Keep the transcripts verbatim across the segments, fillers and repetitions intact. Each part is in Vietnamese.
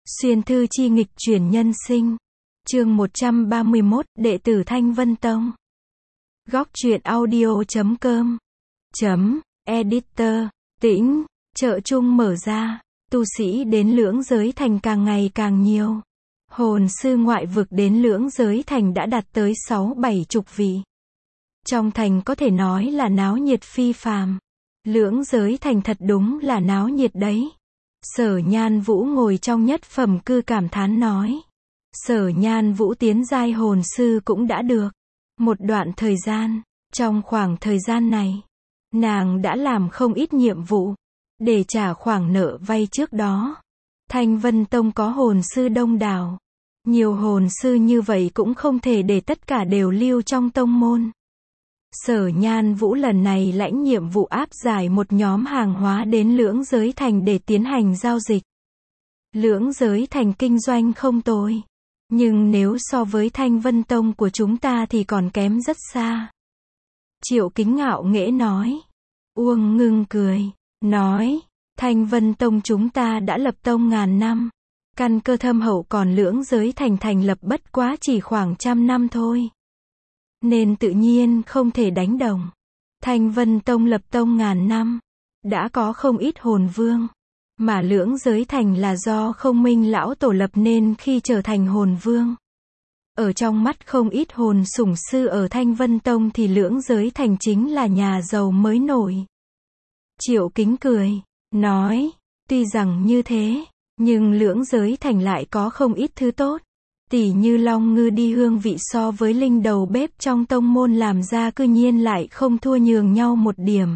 Xuyên thư chi nghịch chuyển nhân sinh. Chương một trăm ba mươi mốt, đệ tử Thanh Vân Tông. Góc truyện audio chấm com. Chấm, editor, tĩnh, chợ chung mở ra, tu sĩ đến lưỡng giới thành càng ngày càng nhiều. Hồn sư ngoại vực đến lưỡng giới thành đã đạt tới sáu bảy chục vị. Trong thành có thể nói là náo nhiệt phi phàm. Lưỡng giới thành thật đúng là náo nhiệt đấy. Sở Nhan Vũ ngồi trong nhất phẩm cư cảm thán nói. Sở Nhan Vũ tiến giai hồn sư cũng đã được một đoạn thời gian. Trong khoảng thời gian này, nàng đã làm không ít nhiệm vụ để trả khoản nợ vay trước đó. Thanh Vân Tông có hồn sư đông đảo. Nhiều hồn sư như vậy cũng không thể để tất cả đều lưu trong tông môn. Sở Nhan Vũ lần này lãnh nhiệm vụ áp giải một nhóm hàng hóa đến lưỡng giới thành để tiến hành giao dịch. Lưỡng giới thành kinh doanh không tồi. Nhưng nếu so với Thanh Vân Tông của chúng ta thì còn kém rất xa. Triệu Kính ngạo nghễ nói. Uông Ngưng cười, nói, Thanh Vân Tông chúng ta đã lập tông ngàn năm. Căn cơ thâm hậu còn lưỡng giới thành thành lập bất quá chỉ khoảng trăm năm thôi. Nên tự nhiên không thể đánh đồng. Thanh Vân Tông lập tông ngàn năm, đã có không ít hồn vương. Mà lưỡng giới thành là do Không Minh lão tổ lập nên khi trở thành hồn vương. Ở trong mắt không ít hồn sủng sư ở Thanh Vân Tông thì lưỡng giới thành chính là nhà giàu mới nổi. Triệu Kính cười, nói, tuy rằng như thế, nhưng lưỡng giới thành lại có không ít thứ tốt. Tỉ như long ngư đi hương vị so với linh đầu bếp trong tông môn làm ra cư nhiên lại không thua nhường nhau một điểm.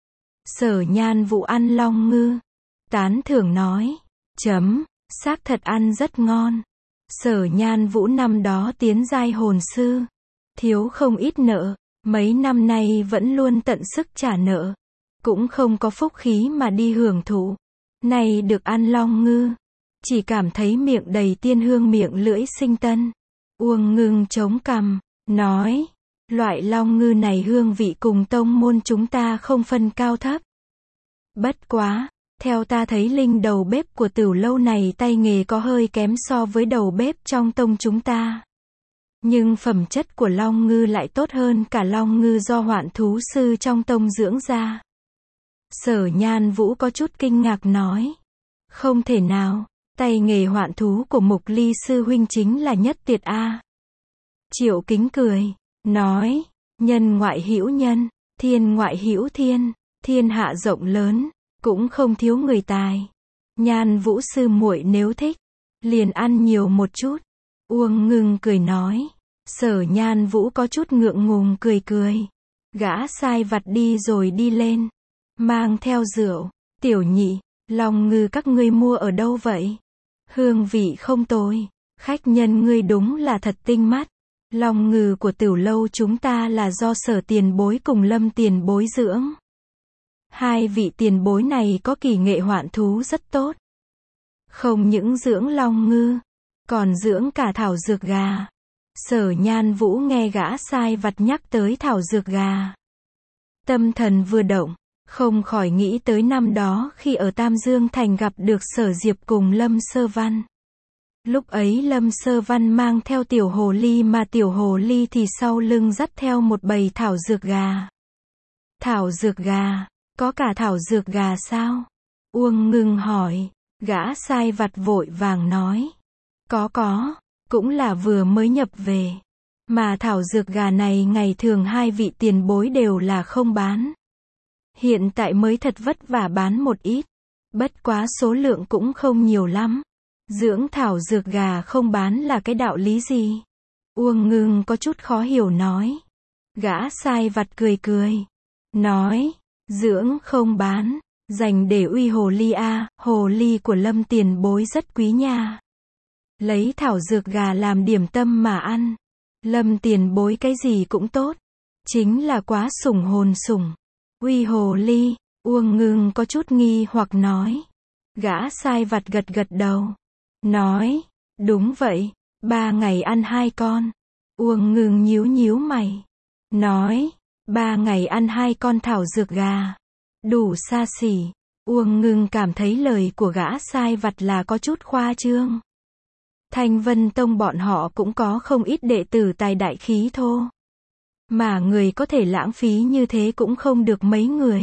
Sở Nhan Vũ ăn long ngư, tán thưởng nói, chấm, xác thật ăn rất ngon. Sở Nhan Vũ năm đó tiến giai hồn sư, thiếu không ít nợ, mấy năm nay vẫn luôn tận sức trả nợ, cũng không có phúc khí mà đi hưởng thụ. Này được ăn long ngư, chỉ cảm thấy miệng đầy tiên hương miệng lưỡi sinh tân. Uông Ngưng chống cằm, nói, loại long ngư này hương vị cùng tông môn chúng ta không phân cao thấp. Bất quá, theo ta thấy linh đầu bếp của Tửu lâu này tay nghề có hơi kém so với đầu bếp trong tông chúng ta. Nhưng phẩm chất của long ngư lại tốt hơn cả long ngư do hoạn thú sư trong tông dưỡng ra. Sở Nhan Vũ có chút kinh ngạc nói, không thể nào. Tay nghề hoạn thú của Mục Ly sư huynh chính là nhất tuyệt a. Triệu Kính cười, nói, nhân ngoại hữu nhân, thiên ngoại hữu thiên, thiên hạ rộng lớn, cũng không thiếu người tài. Nhan Vũ sư muội nếu thích, liền ăn nhiều một chút. Uông Ngưng cười nói. Sở Nhan Vũ có chút ngượng ngùng cười cười. Gã sai vặt đi rồi đi lên, mang theo rượu. Tiểu nhị, long ngư các ngươi mua ở đâu vậy? Hương vị không tồi, khách nhân ngươi đúng là thật tinh mắt. Long ngư của Tửu lâu chúng ta là do Sở tiền bối cùng Lâm tiền bối dưỡng. Hai vị tiền bối này có kỳ nghệ hoạn thú rất tốt. Không những dưỡng long ngư, còn dưỡng cả thảo dược gà. Sở Nhan Vũ nghe gã sai vặt nhắc tới thảo dược gà, tâm thần vừa động, không khỏi nghĩ tới năm đó khi ở Tam Dương Thành gặp được Sở Diệp cùng Lâm Sơ Văn. Lúc ấy Lâm Sơ Văn mang theo tiểu hồ ly mà tiểu hồ ly thì sau lưng dắt theo một bầy thảo dược gà. Thảo dược gà, có cả thảo dược gà sao? Uông Ngưng hỏi, gã sai vặt vội vàng nói. Có có, cũng là vừa mới nhập về. Mà thảo dược gà này ngày thường hai vị tiền bối đều là không bán. Hiện tại mới thật vất vả bán một ít. Bất quá số lượng cũng không nhiều lắm. Dưỡng thảo dược gà không bán là cái đạo lý gì? Uông Ngưng có chút khó hiểu nói. Gã sai vặt cười cười, nói, dưỡng không bán, dành để uy hồ ly a, hồ ly của Lâm tiền bối rất quý nha. Lấy thảo dược gà làm điểm tâm mà ăn. Lâm tiền bối cái gì cũng tốt, chính là quá sủng hồn sủng. Uy hồ ly, Uông Ngưng có chút nghi hoặc nói. Gã sai vặt gật gật đầu, nói, đúng vậy, ba ngày ăn hai con. Uông Ngưng nhíu nhíu mày, nói, ba ngày ăn hai con thảo dược gà, đủ xa xỉ. Uông Ngưng cảm thấy lời của gã sai vặt là có chút khoa trương. Thanh Vân Tông bọn họ cũng có không ít đệ tử tài đại khí thô. Mà người có thể lãng phí như thế cũng không được mấy người.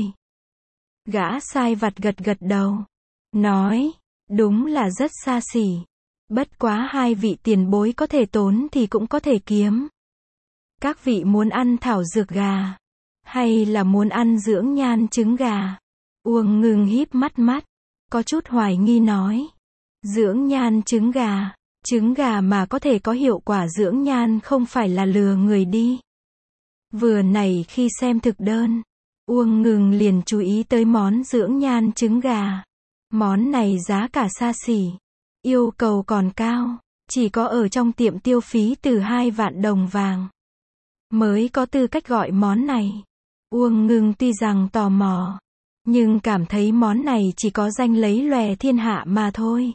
Gã sai vặt gật gật đầu. Nói, đúng là rất xa xỉ. Bất quá hai vị tiền bối có thể tốn thì cũng có thể kiếm. Các vị muốn ăn thảo dược gà, hay là muốn ăn dưỡng nhan trứng gà? Uông Ngưng híp mắt mắt, có chút hoài nghi nói. Dưỡng nhan trứng gà, trứng gà mà có thể có hiệu quả dưỡng nhan không phải là lừa người đi. Vừa nãy khi xem thực đơn, Uông Ngưng liền chú ý tới món dưỡng nhan trứng gà. Món này giá cả xa xỉ, yêu cầu còn cao, chỉ có ở trong tiệm tiêu phí từ hai vạn đồng vàng mới có tư cách gọi món này. Uông Ngưng tuy rằng tò mò, nhưng cảm thấy món này chỉ có danh lấy lòe thiên hạ mà thôi.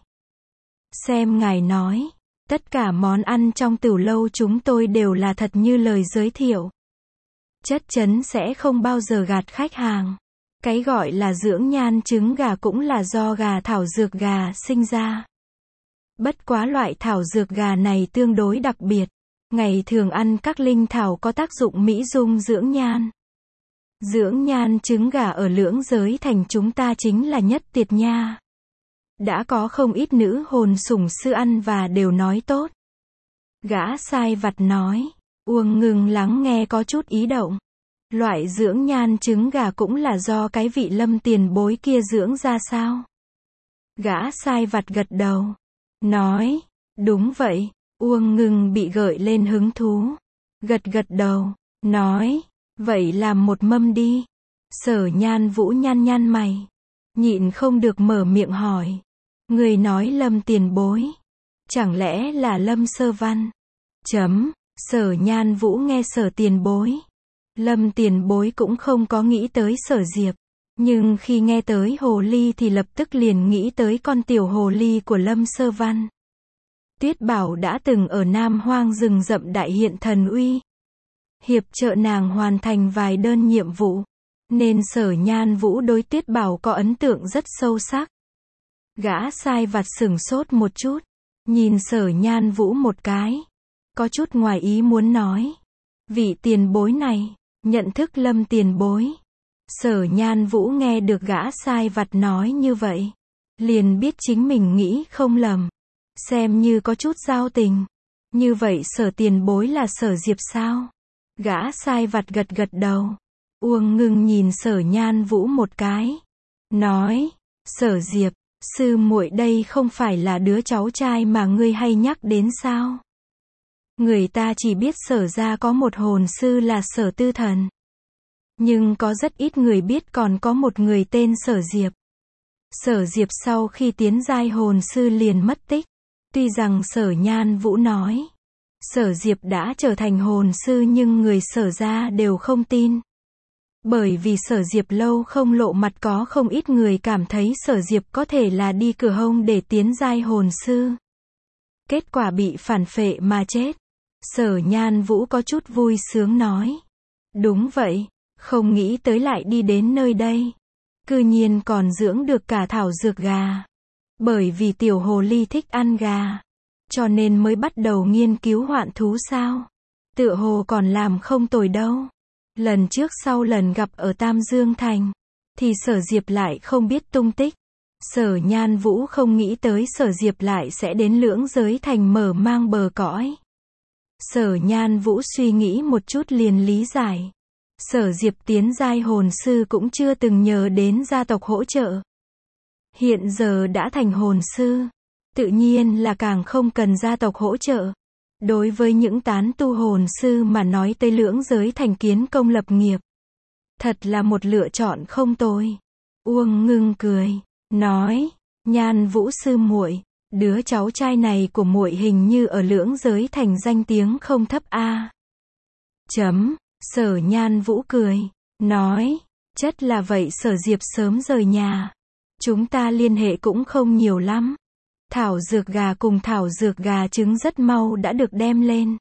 Xem ngài nói, tất cả món ăn trong tửu lâu chúng tôi đều là thật như lời giới thiệu. Chất chấn sẽ không bao giờ gạt khách hàng. Cái gọi là dưỡng nhan trứng gà cũng là do gà thảo dược gà sinh ra. Bất quá loại thảo dược gà này tương đối đặc biệt. Ngày thường ăn các linh thảo có tác dụng mỹ dung dưỡng nhan. Dưỡng nhan trứng gà ở lưỡng giới thành chúng ta chính là nhất tuyệt nha. Đã có không ít nữ hồn sủng sư ăn và đều nói tốt. Gã sai vặt nói. Uông Ngưng lắng nghe có chút ý động. Loại dưỡng nhan trứng gà cũng là do cái vị Lâm tiền bối kia dưỡng ra sao? Gã sai vặt gật đầu. Nói. Đúng vậy. Uông Ngưng bị gợi lên hứng thú. Gật gật đầu. Nói. Vậy làm một mâm đi. Sở Nhan Vũ nhăn nhăn mày. Nhịn không được mở miệng hỏi. Người nói Lâm tiền bối. Chẳng lẽ là Lâm Sơ Văn? Chấm. Sở Nhan Vũ nghe Sở tiền bối. Lâm tiền bối cũng không có nghĩ tới Sở Diệp. Nhưng khi nghe tới hồ ly thì lập tức liền nghĩ tới con tiểu hồ ly của Lâm Sơ Văn. Tuyết Bảo đã từng ở Nam Hoang rừng rậm đại hiện thần uy. Hiệp trợ nàng hoàn thành vài đơn nhiệm vụ. Nên Sở Nhan Vũ đối Tuyết Bảo có ấn tượng rất sâu sắc. Gã sai vặt sửng sốt một chút. Nhìn Sở Nhan Vũ một cái. Có chút ngoài ý muốn nói. Vị tiền bối này, nhận thức Lâm tiền bối. Sở Nhan Vũ nghe được gã sai vặt nói như vậy. Liền biết chính mình nghĩ không lầm. Xem như có chút giao tình. Như vậy Sở tiền bối là Sở Diệp sao? Gã sai vặt gật gật đầu. Uông Ngưng nhìn Sở Nhan Vũ một cái. Nói, Sở Diệp, sư muội đây không phải là đứa cháu trai mà ngươi hay nhắc đến sao? Người ta chỉ biết Sở gia có một hồn sư là Sở Tư Thần. Nhưng có rất ít người biết còn có một người tên Sở Diệp. Sở Diệp sau khi tiến giai hồn sư liền mất tích. Tuy rằng Sở Nhan Vũ nói Sở Diệp đã trở thành hồn sư nhưng người Sở gia đều không tin. Bởi vì Sở Diệp lâu không lộ mặt có không ít người cảm thấy Sở Diệp có thể là đi cửa hông để tiến giai hồn sư. Kết quả bị phản phệ mà chết. Sở Nhan Vũ có chút vui sướng nói. Đúng vậy, không nghĩ tới lại đi đến nơi đây. Cư nhiên còn dưỡng được cả thảo dược gà. Bởi vì tiểu hồ ly thích ăn gà. Cho nên mới bắt đầu nghiên cứu hoạn thú sao. Tựa hồ còn làm không tồi đâu. Lần trước sau lần gặp ở Tam Dương Thành. Thì Sở Diệp lại không biết tung tích. Sở Nhan Vũ không nghĩ tới Sở Diệp lại sẽ đến lưỡng giới thành mở mang bờ cõi. Sở Nhan Vũ suy nghĩ một chút liền lý giải. Sở Diệp tiến giai hồn sư cũng chưa từng nhờ đến gia tộc hỗ trợ. Hiện giờ đã thành hồn sư. Tự nhiên là càng không cần gia tộc hỗ trợ. Đối với những tán tu hồn sư mà nói tới lưỡng giới thành kiến công lập nghiệp. Thật là một lựa chọn không tồi. Uông Ngưng cười. Nói. Nhan Vũ sư muội, đứa cháu trai này của muội hình như ở lưỡng giới thành danh tiếng không thấp a. Chấm. Sở Nhan Vũ cười. Nói. Chất là vậy Sở Diệp sớm rời nhà. Chúng ta liên hệ cũng không nhiều lắm. Thảo dược gà cùng thảo dược gà trứng rất mau đã được đem lên.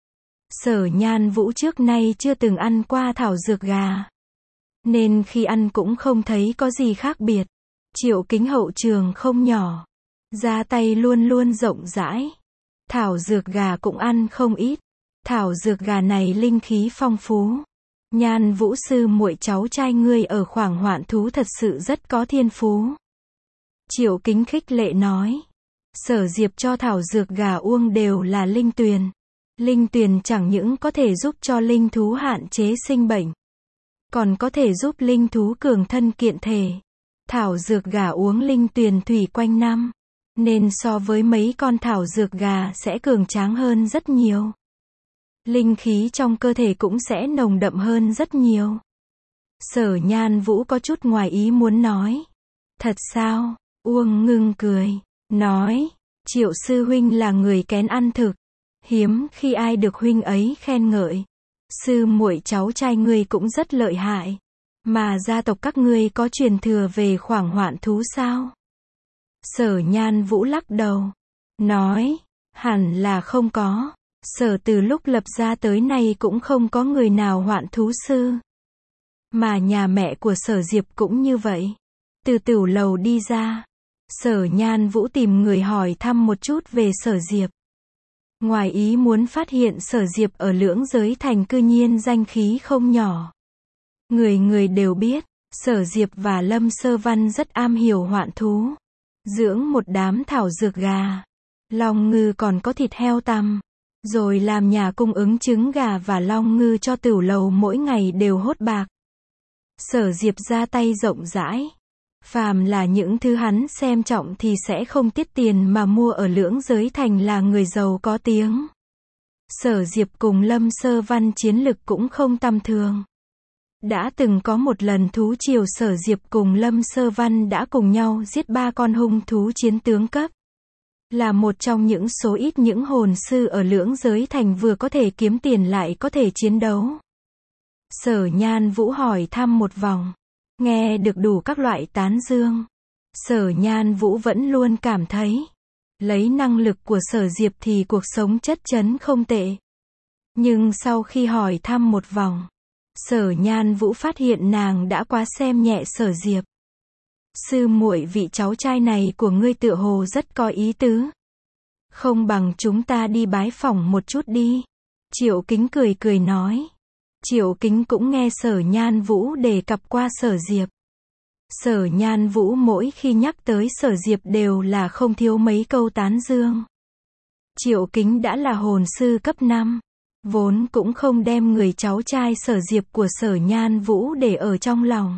Sở Nhan Vũ trước nay chưa từng ăn qua thảo dược gà. Nên khi ăn cũng không thấy có gì khác biệt. Triệu Kính hậu trường không nhỏ. Ra tay luôn luôn rộng rãi. Thảo dược gà cũng ăn không ít. Thảo dược gà này linh khí phong phú. Nhan Vũ sư muội cháu trai ngươi ở khoảng hoạn thú thật sự rất có thiên phú. Triệu Kính khích lệ nói. Sở Diệp cho thảo dược gà uống đều là linh tuyền. Linh tuyền chẳng những có thể giúp cho linh thú hạn chế sinh bệnh, còn có thể giúp linh thú cường thân kiện thể. Thảo dược gà uống linh tuyền thủy quanh năm, nên so với mấy con thảo dược gà sẽ cường tráng hơn rất nhiều. Linh khí trong cơ thể cũng sẽ nồng đậm hơn rất nhiều. Sở Nhan Vũ có chút ngoài ý muốn nói. Thật sao? Uông Ngưng cười, nói, Triệu sư huynh là người kén ăn thực. Hiếm khi ai được huynh ấy khen ngợi. Sư muội cháu trai ngươi cũng rất lợi hại. Mà gia tộc các ngươi có truyền thừa về khoảng hoạn thú sao? Sở Nhan Vũ lắc đầu, nói, hẳn là không có. Sở từ lúc lập ra tới nay cũng không có người nào hoạn thú sư. Mà nhà mẹ của Sở Diệp cũng như vậy. Từ tửu lầu đi ra, Sở Nhan Vũ tìm người hỏi thăm một chút về Sở Diệp. Ngoài ý muốn phát hiện Sở Diệp ở Lưỡng Giới Thành cư nhiên danh khí không nhỏ. Người người đều biết, Sở Diệp và Lâm Sơ Văn rất am hiểu hoạn thú. Dưỡng một đám thảo dược gà, long ngư còn có thịt heo tằm. Rồi làm nhà cung ứng trứng gà và long ngư cho tửu lầu mỗi ngày đều hốt bạc. Sở Diệp ra tay rộng rãi. Phàm là những thứ hắn xem trọng thì sẽ không tiết tiền mà mua ở Lưỡng Giới Thành là người giàu có tiếng. Sở Diệp cùng Lâm Sơ Văn chiến lực cũng không tầm thường. Đã từng có một lần thú triều Sở Diệp cùng Lâm Sơ Văn đã cùng nhau giết ba con hung thú chiến tướng cấp. Là một trong những số ít những hồn sư ở Lưỡng Giới Thành vừa có thể kiếm tiền lại có thể chiến đấu. Sở Nhan Vũ hỏi thăm một vòng, nghe được đủ các loại tán dương. Sở Nhan Vũ vẫn luôn cảm thấy, lấy năng lực của Sở Diệp thì cuộc sống chất chấn không tệ. Nhưng sau khi hỏi thăm một vòng, Sở Nhan Vũ phát hiện nàng đã quá xem nhẹ Sở Diệp. Sư muội, vị cháu trai này của ngươi tựa hồ rất có ý tứ. Không bằng chúng ta đi bái phỏng một chút đi. Triệu Kính cười cười nói. Triệu Kính cũng nghe Sở Nhan Vũ đề cập qua Sở Diệp. Sở Nhan Vũ mỗi khi nhắc tới Sở Diệp đều là không thiếu mấy câu tán dương. Triệu Kính đã là hồn sư cấp năm, vốn cũng không đem người cháu trai Sở Diệp của Sở Nhan Vũ để ở trong lòng.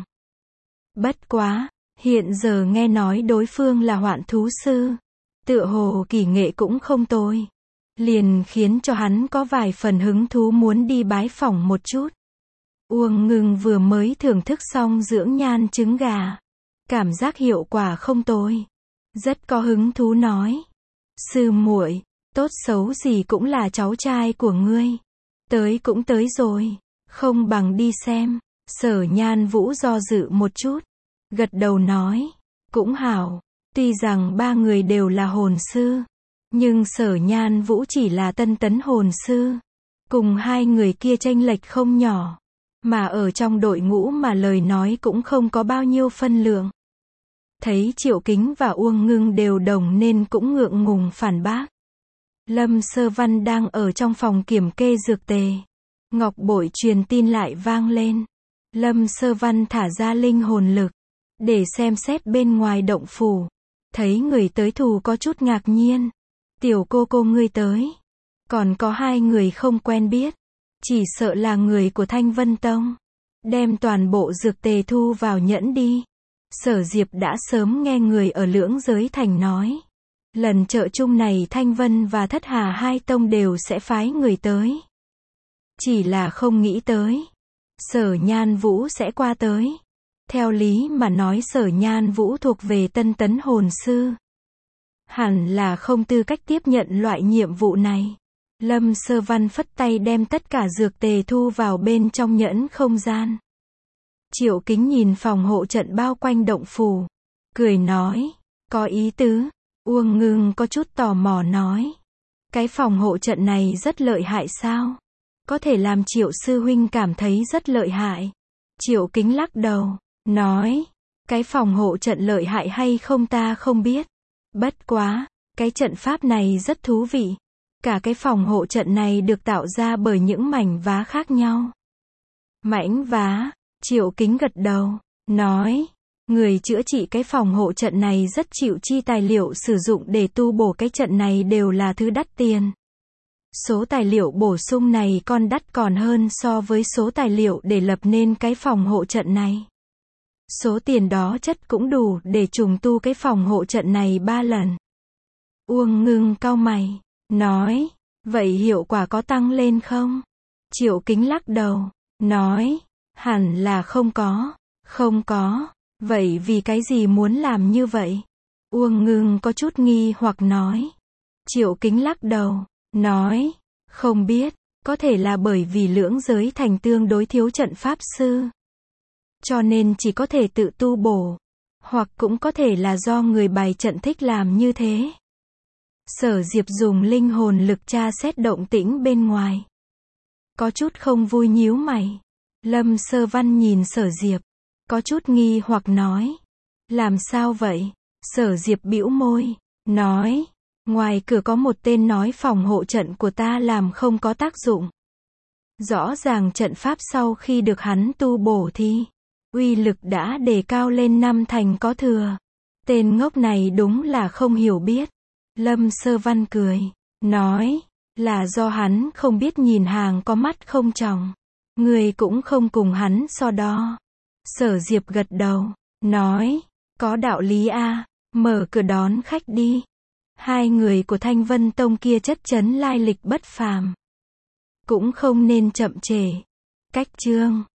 Bất quá, hiện giờ nghe nói đối phương là hoạn thú sư, tựa hồ kỳ nghệ cũng không tồi, liền khiến cho hắn có vài phần hứng thú muốn đi bái phỏng một chút. Uông Ngưng vừa mới thưởng thức xong dưỡng nhan trứng gà, cảm giác hiệu quả không tồi, rất có hứng thú nói. Sư muội, tốt xấu gì cũng là cháu trai của ngươi. Tới cũng tới rồi, không bằng đi xem. Sở Nhan Vũ do dự một chút, gật đầu nói, cũng hảo. Tuy rằng ba người đều là hồn sư, nhưng Sở Nhan Vũ chỉ là tân tấn hồn sư, cùng hai người kia chênh lệch không nhỏ, mà ở trong đội ngũ mà lời nói cũng không có bao nhiêu phân lượng. Thấy Triệu Kính và Uông Ngưng đều đồng nên cũng ngượng ngùng phản bác. Lâm Sơ Văn đang ở trong phòng kiểm kê dược tề. Ngọc bội truyền tin lại vang lên. Lâm Sơ Văn thả ra linh hồn lực, để xem xét bên ngoài động phủ. Thấy người tới thù có chút ngạc nhiên. Tiểu cô cô ngươi tới. Còn có hai người không quen biết. Chỉ sợ là người của Thanh Vân Tông. Đem toàn bộ dược tề thu vào nhẫn đi. Sở Diệp đã sớm nghe người ở Lưỡng Giới Thành nói. Lần chợ chung này Thanh Vân và Thất Hà hai tông đều sẽ phái người tới. Chỉ là không nghĩ tới. Sở Nhan Vũ sẽ qua tới. Theo lý mà nói Sở Nhan Vũ thuộc về tân tấn hồn sư. Hẳn là không tư cách tiếp nhận loại nhiệm vụ này. Lâm Sơ Văn phất tay đem tất cả dược tề thu vào bên trong nhẫn không gian. Triệu Kính nhìn phòng hộ trận bao quanh động phủ, cười nói, có ý tứ. Uông Ngưng có chút tò mò nói, cái phòng hộ trận này rất lợi hại sao? Có thể làm Triệu sư huynh cảm thấy rất lợi hại. Triệu Kính lắc đầu, nói, Cái phòng hộ trận lợi hại hay không ta không biết. Bất quá, cái trận pháp này rất thú vị. Cả cái phòng hộ trận này được tạo ra bởi những mảnh vá khác nhau. Mảnh vá, Triệu Kính gật đầu, nói, người chữa trị cái phòng hộ trận này rất chịu chi tài liệu sử dụng để tu bổ cái trận này đều là thứ đắt tiền. Số tài liệu bổ sung này còn đắt còn hơn so với số tài liệu để lập nên cái phòng hộ trận này. Số tiền đó chất cũng đủ để trùng tu cái phòng hộ trận này ba lần. Uông Ngưng cau mày, nói, vậy hiệu quả có tăng lên không? Triệu Kính lắc đầu, nói, hẳn là không có, không có, vậy vì cái gì muốn làm như vậy? Uông Ngưng có chút nghi hoặc nói. Triệu Kính lắc đầu, nói, không biết, có thể là bởi vì lưỡng giới thành tương đối thiếu trận pháp sư. Cho nên chỉ có thể tự tu bổ, hoặc cũng có thể là do người bày trận thích làm như thế. Sở Diệp dùng linh hồn lực tra xét động tĩnh bên ngoài. Có chút không vui nhíu mày. Lâm Sơ Văn nhìn Sở Diệp, có chút nghi hoặc nói, làm sao vậy? Sở Diệp bĩu môi, nói, ngoài cửa có một tên nói phòng hộ trận của ta làm không có tác dụng. Rõ ràng trận pháp sau khi được hắn tu bổ thì uy lực đã đề cao lên năm thành có thừa. Tên ngốc này đúng là không hiểu biết. Lâm Sơ Văn cười, nói, là do hắn không biết nhìn hàng có mắt không tròng. Người cũng không cùng hắn so đo. Sở Diệp gật đầu, nói, có đạo lý a, mở cửa đón khách đi. Hai người của Thanh Vân Tông kia chất chấn lai lịch bất phàm. Cũng không nên chậm trễ. Cách chương